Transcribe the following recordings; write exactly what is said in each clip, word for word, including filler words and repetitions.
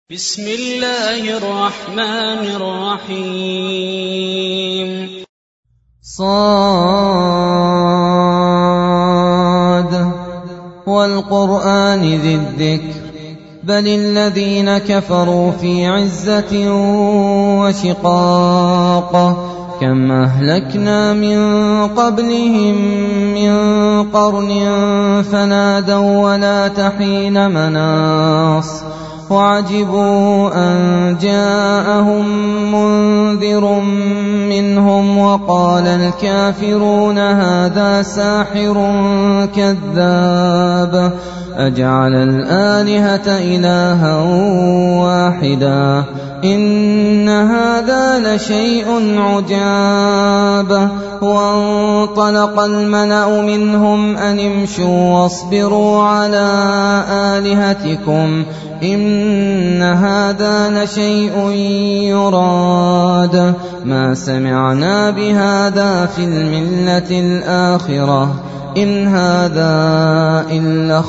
بسم الله الرحمن الرحيم صاد والقرآن ذي الذكر بل الذين كفروا في عزة وشقاق كم أهلكنا من قبلهم من قرن فنادوا ولا تحين مناص وعجبوا أن جاءهم منذر منهم وقال الكافرون هذا ساحر كذاب أجعل الآلهة إلها واحدا إن هذا لشيء عجاب وانطلق الملأ منهم أن امشوا واصبروا على آلهتكم إن هذا لشيء يراد ما سمعنا بهذا في الملة الآخرة إن هذا إلا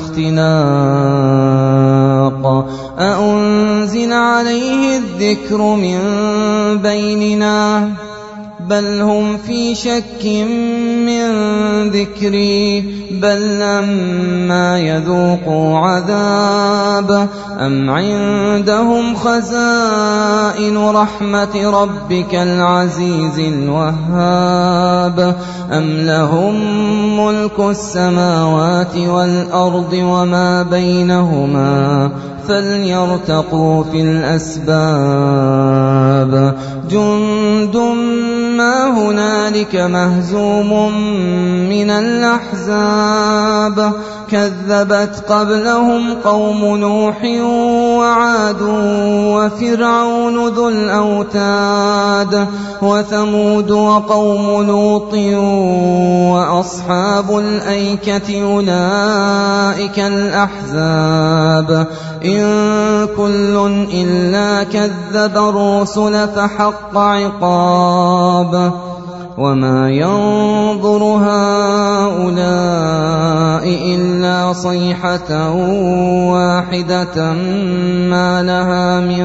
اختلاق أأنزل عليه الذكر من بيننا بل هم في شك من ذكري بل لما يذوقوا عذاب أم عندهم خزائن رحمة ربك العزيز الوهاب أم لهم ملك السماوات والأرض وما بينهما فليرتقوا في الأسباب جند ما هنالك مهزوم من الأحزاب كذبت قبلهم قوم نوح وعاد وفرعون ذو الأوتاد وثمود وقوم لوط وأصحاب الأيكة أولئك الأحزاب إن كل إلا كذب الرسل فحق عقاب وما ينظر هؤلاء إلا صيحة واحدة ما لها من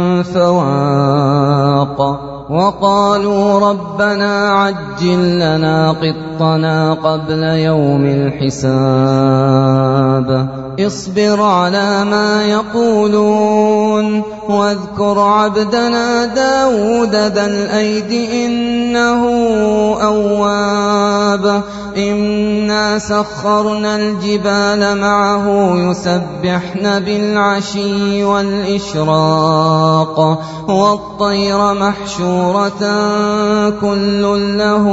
فواق وقالوا ربنا عجل لنا قطنا قبل يوم الحساب اصبر على ما يقولون واذكر عبدنا داود ذا الأيد إنه أواب إنا سخرنا الجبال معه يسبحن بالعشي والإشراق والطير محشورة كل له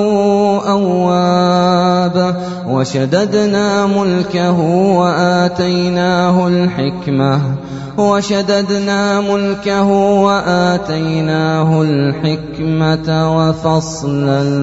أواب وشددنا ملكه وآتيناه الحكمة وشددنا ملكه وآتيناه الحكمة وفصل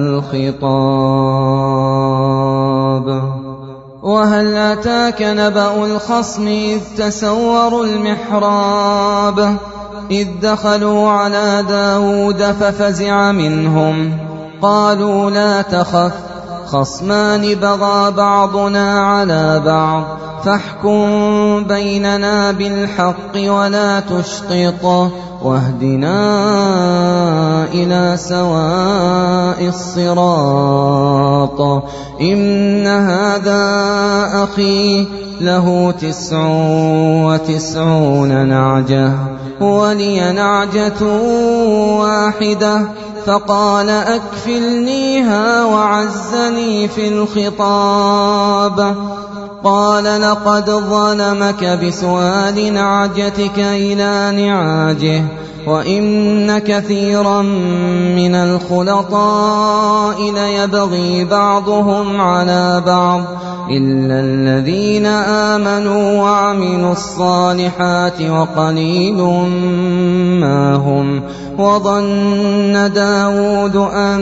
الخطاب وهل أتاك نبأ الخصم إذ تسوروا المحراب إذ دخلوا على داود ففزع منهم قالوا لا تخف خصمان بغى بعضنا على بعض فاحكم بيننا بالحق ولا تشطط واهدنا إلى سواء الصراط إن هذا أخي له تسع وتسعون نعجة ولي نعجة واحدة فقال أكفلنيها وعزني في الخطاب قال لقد ظلمك بسؤال نعجتك إلى نعاجه وإن كثيرا من الخلطاء ليبغي بعضهم على بعض إلا الذين آمنوا وعملوا الصالحات وقليل ما هم وظن داود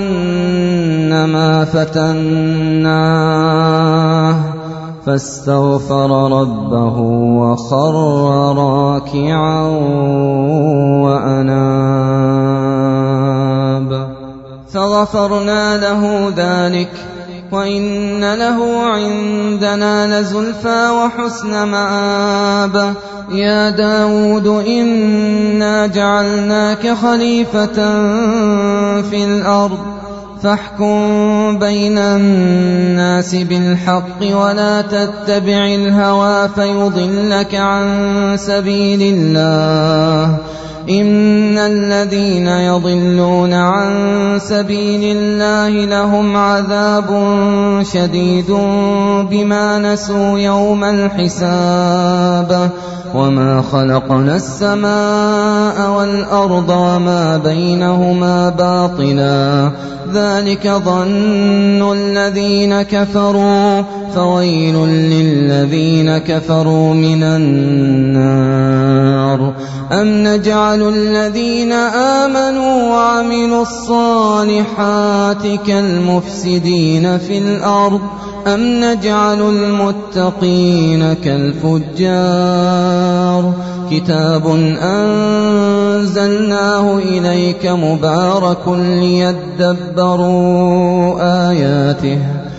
أنما فتناه فاستغفر ربه وخر راكعا وأناب فغفرنا له ذلك وإن له عندنا لزلفى وحسن مآب يا داود إنا جعلناك خليفة في الأرض فاحكم بين الناس بالحق ولا تتبع الهوى فيضلك عن سبيل الله إن الذين يضلون عن سبيل الله لهم عذاب شديد بما نسوا يوم الحساب وما خلقنا السماء والأرض وما بينهما باطلا ذلك ظن الذين كفروا فويل للذين كفروا من النار أم نجعل الذين آمنوا وعملوا الصالحات كالمفسدين في الأرض أم نجعل المتقين كالفجار كتاب أنزلناه إليك مبارك ليدبروا آياته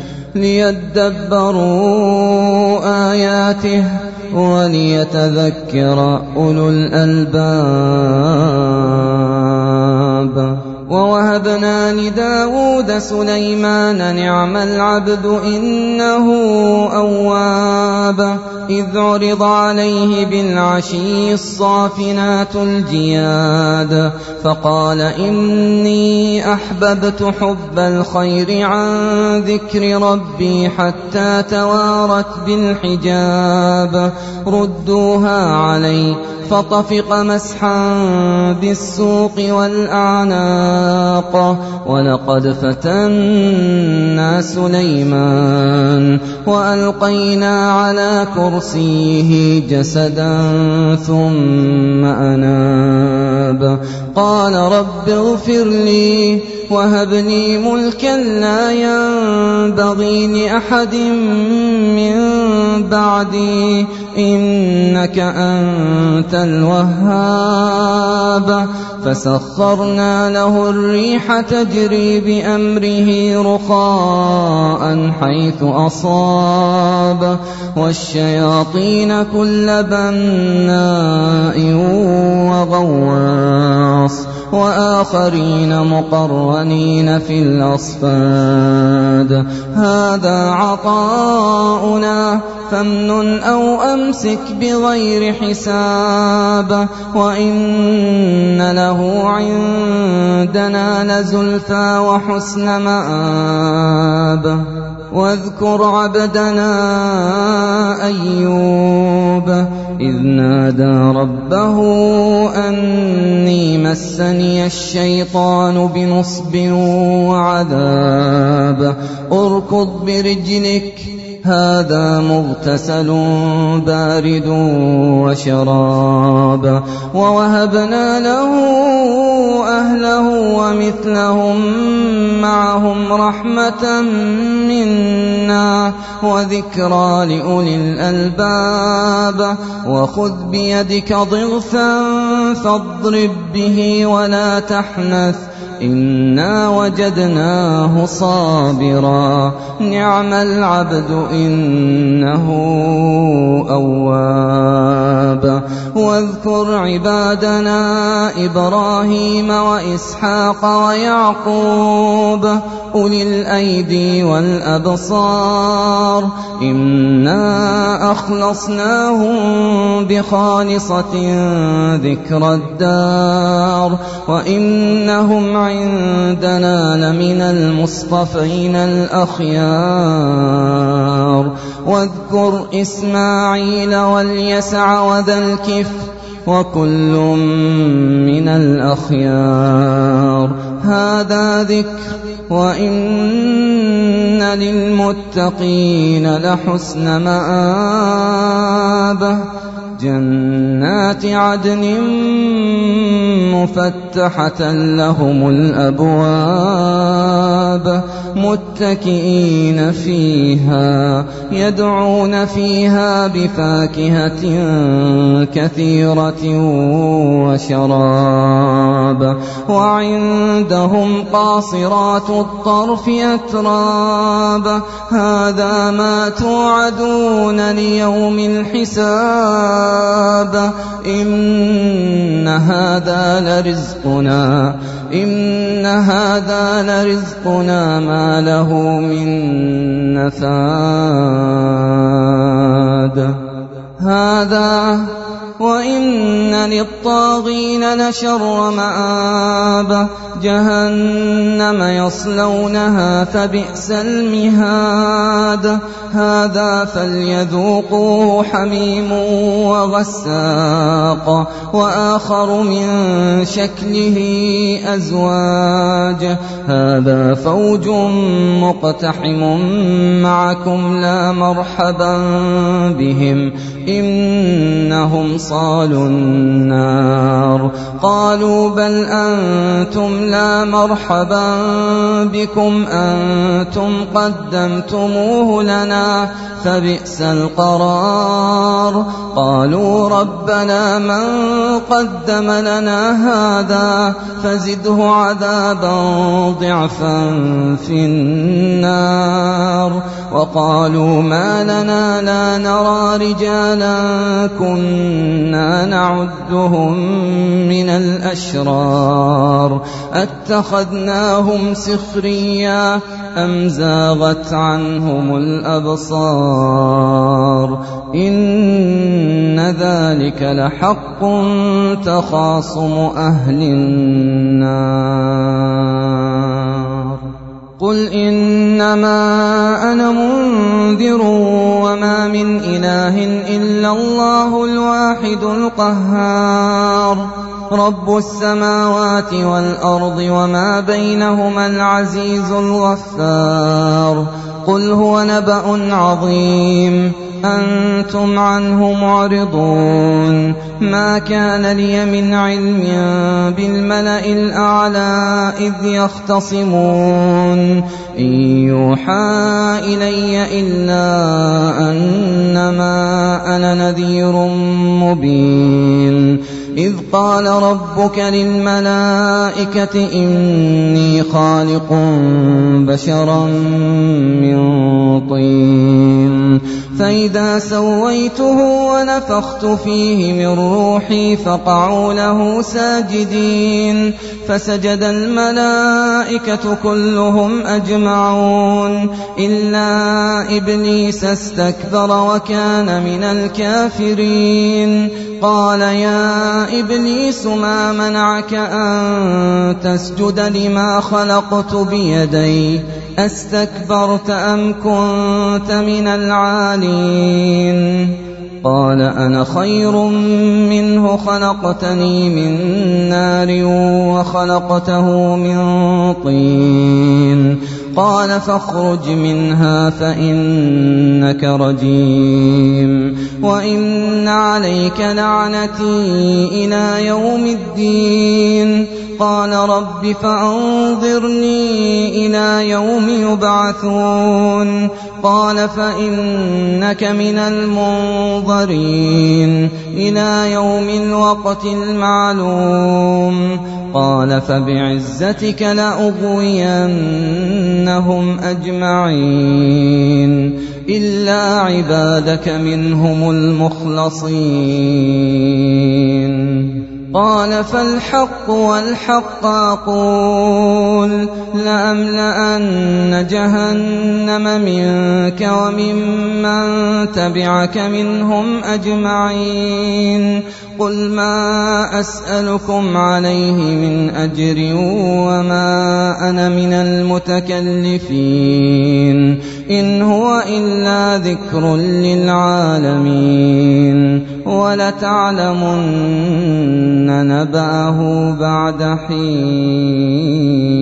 ليدبروا آياته وليتذكر أولو الألباب ووهبنا لداود سليمان نعم العبد إنه أواب إذ عرض عليه بالعشي الصافنات الجياد فقال إني أحببت حب الخير عن ذكر ربي حتى توارت بالحجاب ردوها علي فطفق مسحا بالسوق والأعناق ولقد فتنا سليمان وألقينا على كرسيه جسدا ثم أناب قال رب اغفر لي وهب لي ملكا لا ينبغي لأحد من بعدي إنك أنت الوهاب فسخرنا له الريح تجري بأمره رخاء حيث أصاب والشياطين كل بناء وغواص وآخرين مقرنين في الأصفاد هذا عطاؤنا فامنن أو أمسك بغير حساب وإن له عندنا لزلفى وحسن مآب واذكر عبدنا أيوب إذ نادى ربه أني مسني الشيطان بنصب وعذاب اركض برجلك هذا مغتسل بارد وشراب ووهبنا له أهله ومثلهم معهم رحمة منا وذكرى لأولي الألباب وخذ بيدك ضغثا فاضرب به ولا تحنث إنا وجدناه صابرا نعم العبد إنه أواب واذكر عبادنا إبراهيم وإسحاق ويعقوب أولي الأيدي والأبصار إنا أخلصناهم بخالصة ذكر الدار وإنهم عندنا لمن المصطفين الأخيار واذكر إسماعيل واليسع وذا الكفل وكل من الأخيار هذا ذكر وإن للمتقين لحسن مآب جنات عدن مفتحة لهم الأبواب متكئين فيها يدعون فيها بفاكهة كثيرة وشراب وعندهم قاصرات الطرف أتراب هذا ما توعدون ليوم الحساب إن هذا لرزقنا إن هذا لرزقنا ما له من نفاد هذا وإن للطاغين لشر مآب جهنم يصلونها فبئس المهاد هذا فليذوقوه حميم وغساق وآخر من شكله أزواج هذا فوج مقتحم معكم لا مرحبا بهم إنهم صالوا النار قالوا بل أنتم لا مرحبا بكم أنتم قدمتموه لنا فبئس القرار قالوا ربنا من قدم لنا هذا فزده عذابا ضعفا في النار وقالوا ما لنا لا نرى رجالا كنا نعدهم من الأشرار أتخذناهم سخريا أم زاغت عنهم الأبصار إن ذلك لحق تخاصم أهل النار قل إنما أنا منذر وما من إله إلا الله الواحد القهار رب السماوات والأرض وما بينهما العزيز الغفار قل هو نبأ عظيم أنتم عنه معرضون ما كان لي من علم بالملأ الأعلى إذ يختصمون إن يوحى إلي إلا أنما أنا نذير مبين إذ قال ربك للملائكة إني خالق بشرا من طين فإذا سويته ونفخت فيه من روحي فقعوا له ساجدين فسجد الملائكة كلهم أجمعون إلا إبليس استكبر وكان من الكافرين قال يا إبليس ما منعك أن تسجد لما خلقت بيدي أستكبرت أم كنت من العالين قال أنا خير منه خلقتني من نار وخلقته من طين قال فاخرج منها فإنك رجيم وإن عليك لعنتي إلى يوم الدين قال رب فأنظرني إلى يوم يبعثون قال فإنك من المنظرين إلى يوم الوقت المعلوم قال فبعزتك لأغوينهم أجمعين إلا عبادك منهم المخلصين قال فالحق والحق أقول لأملأن جهنم منك وممن تبعك منهم أجمعين قل ما أسألكم عليه من أجر وما أنا من المتكلفين إن هو إلا ذكر للعالمين ولتعلمن نبأه بعد حين